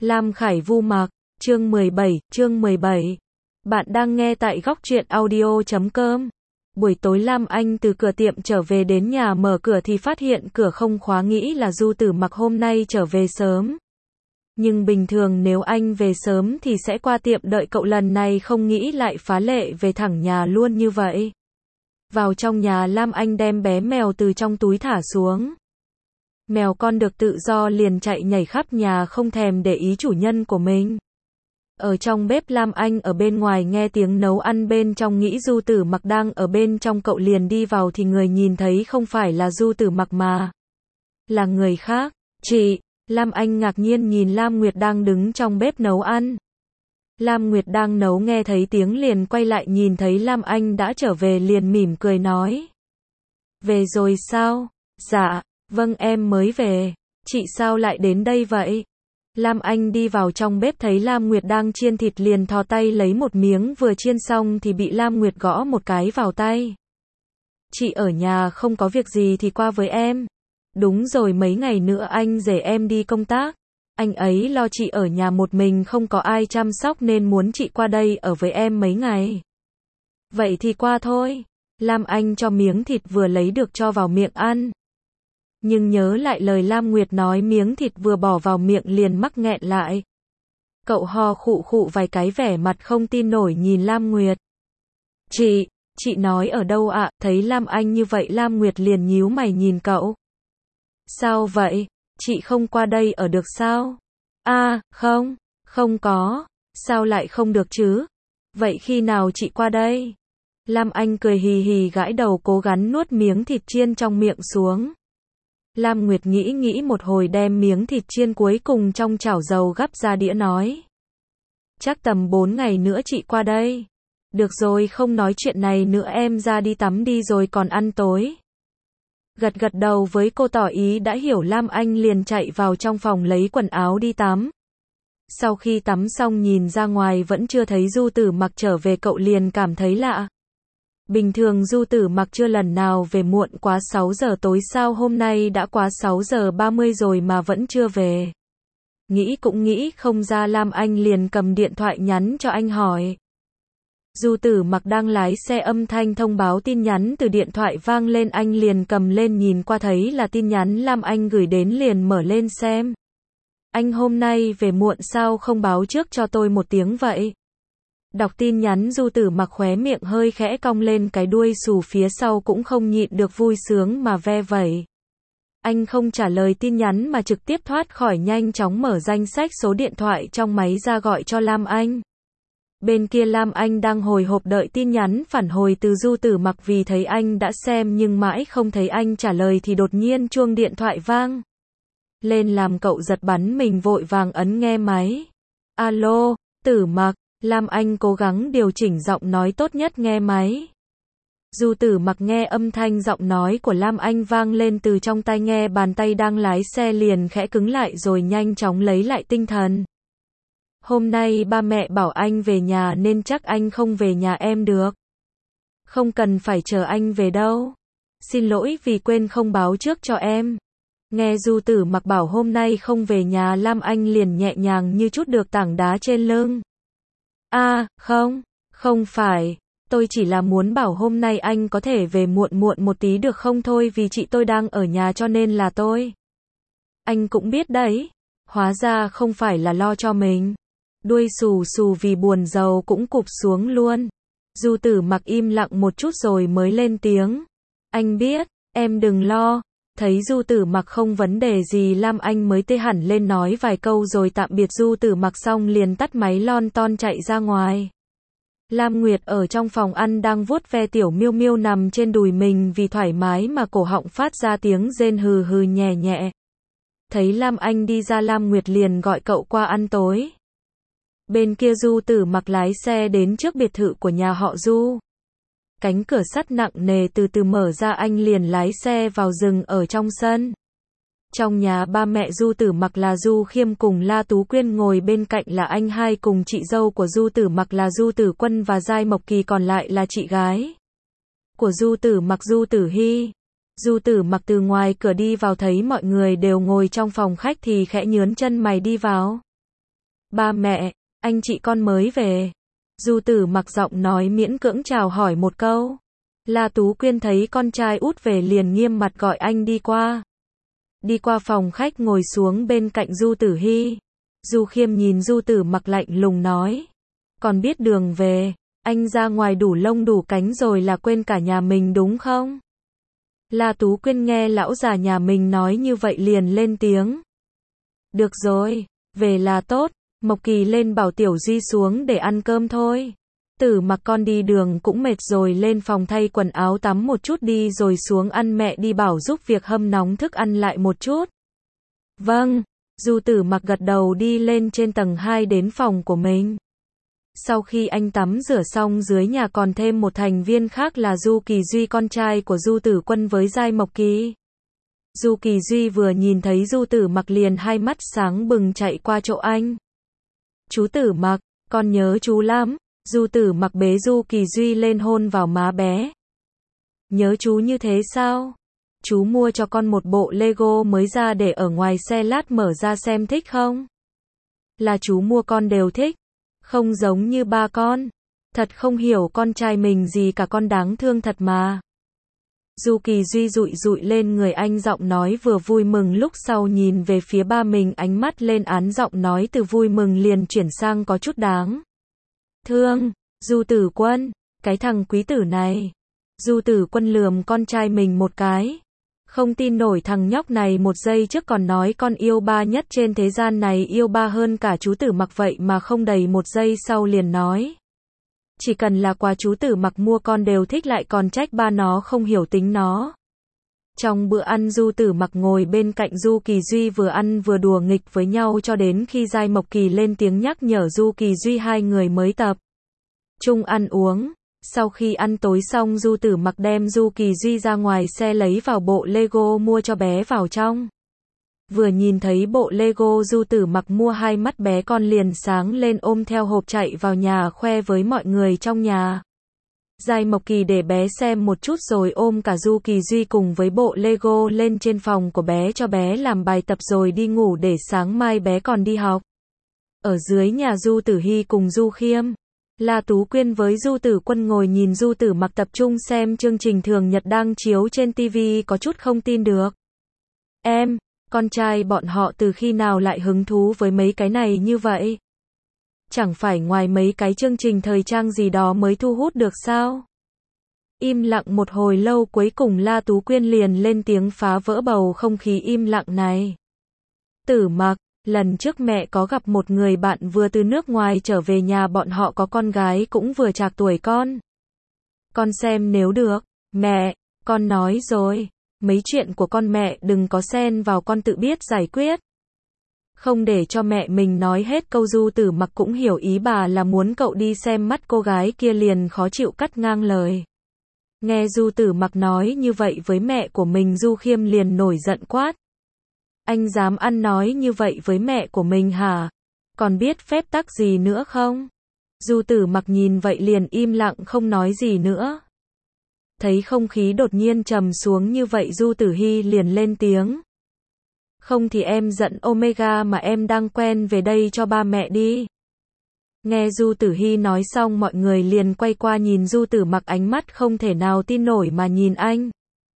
Lam Khải Vu Mặc, chương 17. Bạn đang nghe tại góc truyện audio.com. Buổi tối Lam Anh từ cửa tiệm trở về đến nhà mở cửa thì phát hiện cửa không khóa, nghĩ là Du Tử Mặc hôm nay trở về sớm. Nhưng bình thường nếu anh về sớm thì sẽ qua tiệm đợi cậu, lần này không nghĩ lại phá lệ về thẳng nhà luôn như vậy. Vào trong nhà, Lam Anh đem bé mèo từ trong túi thả xuống. Mèo con được tự do liền chạy nhảy khắp nhà, không thèm để ý chủ nhân của mình. Ở trong bếp, Lam Anh ở bên ngoài nghe tiếng nấu ăn bên trong, nghĩ Du Tử Mặc đang ở bên trong, cậu liền đi vào thì người nhìn thấy không phải là Du Tử Mặc mà là người khác. Chị! Lam Anh ngạc nhiên nhìn Lam Nguyệt đang đứng trong bếp nấu ăn. Lam Nguyệt đang nấu, nghe thấy tiếng liền quay lại, nhìn thấy Lam Anh đã trở về liền mỉm cười nói: Về rồi sao? Dạ, vâng, em mới về. Chị sao lại đến đây vậy? Lam Anh đi vào trong bếp thấy Lam Nguyệt đang chiên thịt liền thò tay lấy một miếng, vừa chiên xong thì bị Lam Nguyệt gõ một cái vào tay. Chị ở nhà không có việc gì thì qua với em. Đúng rồi, mấy ngày nữa anh rể em đi công tác. Anh ấy lo chị ở nhà một mình không có ai chăm sóc nên muốn chị qua đây ở với em mấy ngày. Vậy thì qua thôi. Lam Anh cho miếng thịt vừa lấy được cho vào miệng ăn. Nhưng nhớ lại lời Lam Nguyệt nói, miếng thịt vừa bỏ vào miệng liền mắc nghẹn lại. Cậu ho khụ khụ vài cái, vẻ mặt không tin nổi nhìn Lam Nguyệt. Chị nói ở đâu ạ? Thấy Lam Anh như vậy, Lam Nguyệt liền nhíu mày nhìn cậu. Sao vậy? Chị không qua đây ở được sao? Không có. Sao lại không được chứ? Vậy khi nào chị qua đây? Lam Anh cười hì hì gãi đầu, cố gắng nuốt miếng thịt chiên trong miệng xuống. Lam Nguyệt nghĩ một hồi, đem miếng thịt chiên cuối cùng trong chảo dầu gắp ra đĩa nói: Chắc tầm 4 ngày nữa chị qua đây. Được rồi, không nói chuyện này nữa, em ra đi tắm đi rồi còn ăn tối. Gật đầu với cô, tỏ ý đã hiểu. Lam Anh liền chạy vào trong phòng lấy quần áo đi tắm. Sau khi tắm xong nhìn ra ngoài vẫn chưa thấy Du Tử Mặc trở về, cậu liền cảm thấy lạ. Bình thường Du Tử Mặc chưa lần nào về muộn quá 6 giờ tối, sao hôm nay đã quá 6 giờ 30 rồi mà vẫn chưa về. Nghĩ cũng nghĩ không ra, Lam Anh liền cầm điện thoại nhắn cho anh hỏi. Du Tử Mặc đang lái xe, âm thanh thông báo tin nhắn từ điện thoại vang lên, anh liền cầm lên nhìn qua, thấy là tin nhắn Lam Anh gửi đến liền mở lên xem. Anh hôm nay về muộn sao không báo trước cho tôi một tiếng vậy? Đọc tin nhắn, Du Tử Mặc khóe miệng hơi khẽ cong lên, cái đuôi xù phía sau cũng không nhịn được vui sướng mà ve vẩy. Anh không trả lời tin nhắn mà trực tiếp thoát khỏi, nhanh chóng mở danh sách số điện thoại trong máy ra gọi cho Lam Anh. Bên kia Lam Anh đang hồi hộp đợi tin nhắn phản hồi từ Du Tử Mặc, vì thấy anh đã xem nhưng mãi không thấy anh trả lời thì đột nhiên chuông điện thoại vang lên làm cậu giật bắn mình, vội vàng ấn nghe máy. Alo, Tử Mặc. Lam Anh cố gắng điều chỉnh giọng nói tốt nhất nghe máy. Du Tử Mặc nghe âm thanh giọng nói của Lam Anh vang lên từ trong tai nghe, bàn tay đang lái xe liền khẽ cứng lại rồi nhanh chóng lấy lại tinh thần. Hôm nay ba mẹ bảo anh về nhà nên chắc anh không về nhà em được. Không cần phải chờ anh về đâu. Xin lỗi vì quên không báo trước cho em. Nghe Du Tử Mặc bảo hôm nay không về nhà, Lam Anh liền nhẹ nhàng như trút được tảng đá trên lưng. Không phải. Tôi chỉ là muốn bảo hôm nay anh có thể về muộn một tí được không thôi, vì chị tôi đang ở nhà cho nên là tôi. Anh cũng biết đấy. Hóa ra không phải là lo cho mình. Đuôi xù xù vì buồn rầu cũng cụp xuống luôn. Du Tử Mặc im lặng một chút rồi mới lên tiếng. Anh biết, em đừng lo. Thấy Du Tử Mặc không vấn đề gì, Lam Anh mới tê hẳn lên nói vài câu rồi tạm biệt Du Tử Mặc xong liền tắt máy lon ton chạy ra ngoài. Lam Nguyệt ở trong phòng ăn đang vuốt ve tiểu miêu miêu nằm trên đùi mình, vì thoải mái mà cổ họng phát ra tiếng rên hừ hừ nhẹ nhẹ. Thấy Lam Anh đi ra, Lam Nguyệt liền gọi cậu qua ăn tối. Bên kia Du Tử Mặc lái xe đến trước biệt thự của nhà họ Du. Cánh cửa sắt nặng nề từ từ mở ra, anh liền lái xe vào rừng ở trong sân. Trong nhà, ba mẹ Du Tử Mặc là Du Khiêm cùng La Tú Quyên, ngồi bên cạnh là anh hai cùng chị dâu của Du Tử Mặc là Du Tử Quân và Giai Mộc Kỳ, còn lại là chị gái của Du Tử Mặc, Du Tử Hy. Du Tử Mặc từ ngoài cửa đi vào thấy mọi người đều ngồi trong phòng khách thì khẽ nhướng chân mày đi vào. Ba mẹ, anh chị con mới về. Du Tử Mặc giọng nói miễn cưỡng chào hỏi một câu. La Tú Quyên thấy con trai út về liền nghiêm mặt gọi anh đi qua. Đi qua phòng khách ngồi xuống bên cạnh Du Tử Hy. Du Khiêm nhìn Du Tử Mặc lạnh lùng nói. Còn biết đường về, anh ra ngoài đủ lông đủ cánh rồi là quên cả nhà mình đúng không? La Tú Quyên nghe lão già nhà mình nói như vậy liền lên tiếng. Được rồi, về là tốt, Mộc Kỳ lên bảo Tiểu Duy xuống để ăn cơm thôi. Tử Mặc con đi đường cũng mệt rồi, lên phòng thay quần áo tắm một chút đi rồi xuống ăn, mẹ đi bảo giúp việc hâm nóng thức ăn lại một chút. Vâng, Du Tử Mặc gật đầu đi lên trên tầng 2 đến phòng của mình. Sau khi anh tắm rửa xong, dưới nhà còn thêm một thành viên khác là Du Kỳ Duy, con trai của Du Tử Quân với Giai Mộc Kỳ. Du Kỳ Duy vừa nhìn thấy Du Tử Mặc liền hai mắt sáng bừng chạy qua chỗ anh. Chú Tử Mặc, con nhớ chú lắm. Du Tử Mặc bế Du Kỳ Duy lên hôn vào má bé. Nhớ chú như thế sao? Chú mua cho con một bộ Lego mới ra để ở ngoài xe, lát mở ra xem thích không? Là chú mua con đều thích. Không giống như ba con. Thật không hiểu con trai mình gì cả, con đáng thương thật mà. Du Kỳ Duy dụi dụi lên người anh, giọng nói vừa vui mừng, lúc sau nhìn về phía ba mình, ánh mắt lên án, giọng nói từ vui mừng liền chuyển sang có chút đáng thương. Du Tử Quân, cái thằng quý tử này. Du Tử Quân lườm con trai mình một cái. Không tin nổi, thằng nhóc này một giây trước còn nói con yêu ba nhất trên thế gian này, yêu ba hơn cả chú Tử Mặc, vậy mà không đầy một giây sau liền nói chỉ cần là quà chú Tử Mặc mua con đều thích, lại còn trách ba nó không hiểu tính nó. Trong bữa ăn, Du Tử Mặc ngồi bên cạnh Du Kỳ Duy vừa ăn vừa đùa nghịch với nhau cho đến khi Giai Mộc Kỳ lên tiếng nhắc nhở Du Kỳ Duy, hai người mới tập trung ăn uống. Sau khi ăn tối xong, Du Tử Mặc đem Du Kỳ Duy ra ngoài xe lấy vào bộ Lego mua cho bé vào trong. Vừa nhìn thấy bộ Lego Du Tử Mặc mua, hai mắt bé con liền sáng lên, ôm theo hộp chạy vào nhà khoe với mọi người trong nhà. Giai Mộc Kỳ để bé xem một chút rồi ôm cả Du Kỳ Duy cùng với bộ Lego lên trên phòng của bé cho bé làm bài tập rồi đi ngủ để sáng mai bé còn đi học. Ở dưới nhà, Du Tử Hy cùng Du Khiêm, La Tú Quyên với Du Tử Quân ngồi nhìn Du Tử Mặc tập trung xem chương trình thường nhật đang chiếu trên TV, có chút không tin được. Em, con trai bọn họ từ khi nào lại hứng thú với mấy cái này như vậy? Chẳng phải ngoài mấy cái chương trình thời trang gì đó mới thu hút được sao? Im lặng một hồi lâu, cuối cùng La Tú Quyên liền lên tiếng phá vỡ bầu không khí im lặng này. Tử Mặc, lần trước mẹ có gặp một người bạn vừa từ nước ngoài trở về, nhà bọn họ có con gái cũng vừa trạc tuổi con. Con xem nếu được. Mẹ, con nói rồi, mấy chuyện của con mẹ đừng có xen vào, con tự biết giải quyết. Không để cho mẹ mình nói hết câu, Du Tử Mặc cũng hiểu ý bà là muốn cậu đi xem mắt cô gái kia, liền khó chịu cắt ngang lời. Nghe Du Tử Mặc nói như vậy với mẹ của mình, Du Khiêm liền nổi giận quát. Anh dám ăn nói như vậy với mẹ của mình hả? Còn biết phép tắc gì nữa không? Du Tử Mặc nhìn vậy liền im lặng không nói gì nữa. Thấy không khí đột nhiên trầm xuống như vậy, Du Tử Hy liền lên tiếng. Không thì em dẫn Omega mà em đang quen về đây cho ba mẹ đi. Nghe Du Tử Hy nói xong, mọi người liền quay qua nhìn Du Tử Mặc, ánh mắt không thể nào tin nổi mà nhìn anh.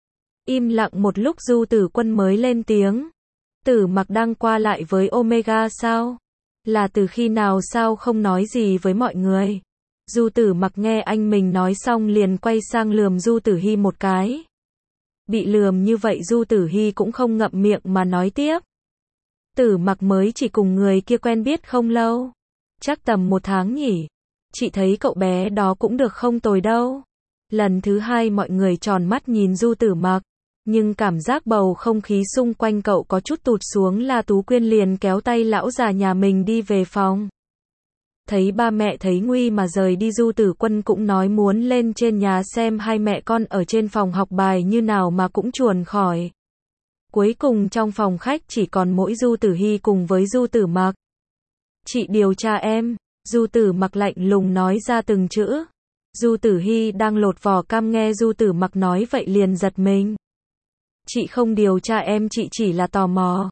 Im lặng một lúc, Du Tử Quân mới lên tiếng. Tử Mặc đang qua lại với Omega sao? Là từ khi nào, sao không nói gì với mọi người? Du Tử Mặc nghe anh mình nói xong liền quay sang lườm Du Tử Hy một cái. Bị lườm như vậy, Du Tử Hy cũng không ngậm miệng mà nói tiếp. Tử Mặc mới chỉ cùng người kia quen biết không lâu. Chắc tầm 1 tháng nhỉ? Chị thấy cậu bé đó cũng được không tồi đâu. Lần thứ hai mọi người tròn mắt nhìn Du Tử Mặc. Nhưng cảm giác bầu không khí xung quanh cậu có chút tụt xuống, La Tú Quyên liền kéo tay lão già nhà mình đi về phòng. Thấy ba mẹ thấy nguy mà rời đi, Du Tử Quân cũng nói muốn lên trên nhà xem hai mẹ con ở trên phòng học bài như nào mà cũng chuồn khỏi. Cuối cùng trong phòng khách chỉ còn mỗi Du Tử Hy cùng với Du Tử Mặc. Chị điều tra em. Du Tử Mặc lạnh lùng nói ra từng chữ. Du Tử Hy đang lột vỏ cam nghe Du Tử Mặc nói vậy liền giật mình. Chị không điều tra em, chị chỉ là tò mò.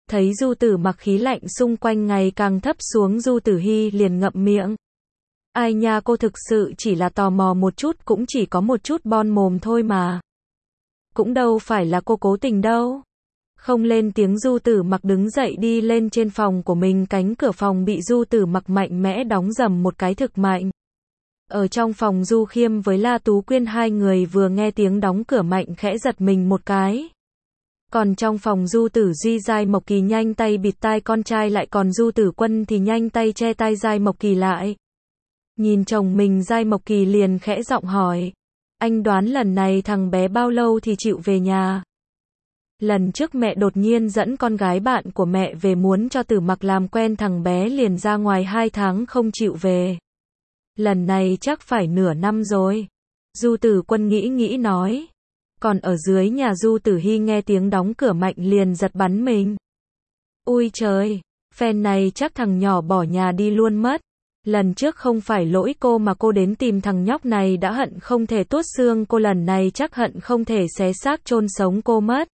Thấy Du Tử Mặc khí lạnh xung quanh ngày càng thấp xuống, Du Tử Hi liền ngậm miệng. Ai nha, cô thực sự chỉ là tò mò một chút, cũng chỉ có một chút bon mồm thôi mà. Cũng đâu phải là cô cố tình đâu. Không lên tiếng, Du Tử Mặc đứng dậy đi lên trên phòng của mình, cánh cửa phòng bị Du Tử Mặc mạnh mẽ đóng rầm một cái thực mạnh. Ở trong phòng, Du Khiêm với La Tú Quyên hai người vừa nghe tiếng đóng cửa mạnh khẽ giật mình một cái. Còn trong phòng Du Tử Duy, Giai Mộc Kỳ nhanh tay bịt tai con trai lại, còn Du Tử Quân thì nhanh tay che tai Giai Mộc Kỳ lại. Nhìn chồng mình, Giai Mộc Kỳ liền khẽ giọng hỏi. Anh đoán lần này thằng bé bao lâu thì chịu về nhà? Lần trước mẹ đột nhiên dẫn con gái bạn của mẹ về muốn cho Tử Mặc làm quen, thằng bé liền ra ngoài 2 tháng không chịu về. Lần này chắc phải nửa năm rồi. Du Tử Quân nghĩ nghĩ nói. Còn ở dưới nhà, Du Tử Hi nghe tiếng đóng cửa mạnh liền giật bắn mình. Ui trời, phen này chắc thằng nhỏ bỏ nhà đi luôn mất. Lần trước không phải lỗi cô mà cô đến tìm thằng nhóc này đã hận không thể tuốt xương cô, lần này chắc hận không thể xé xác chôn sống cô mất.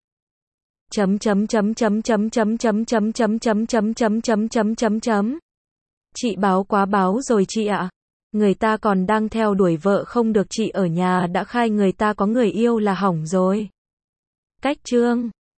Chị báo quá báo rồi chị ạ. Người ta còn đang theo đuổi vợ không được, chị ở nhà đã khai người ta có người yêu là hỏng rồi. Cách chương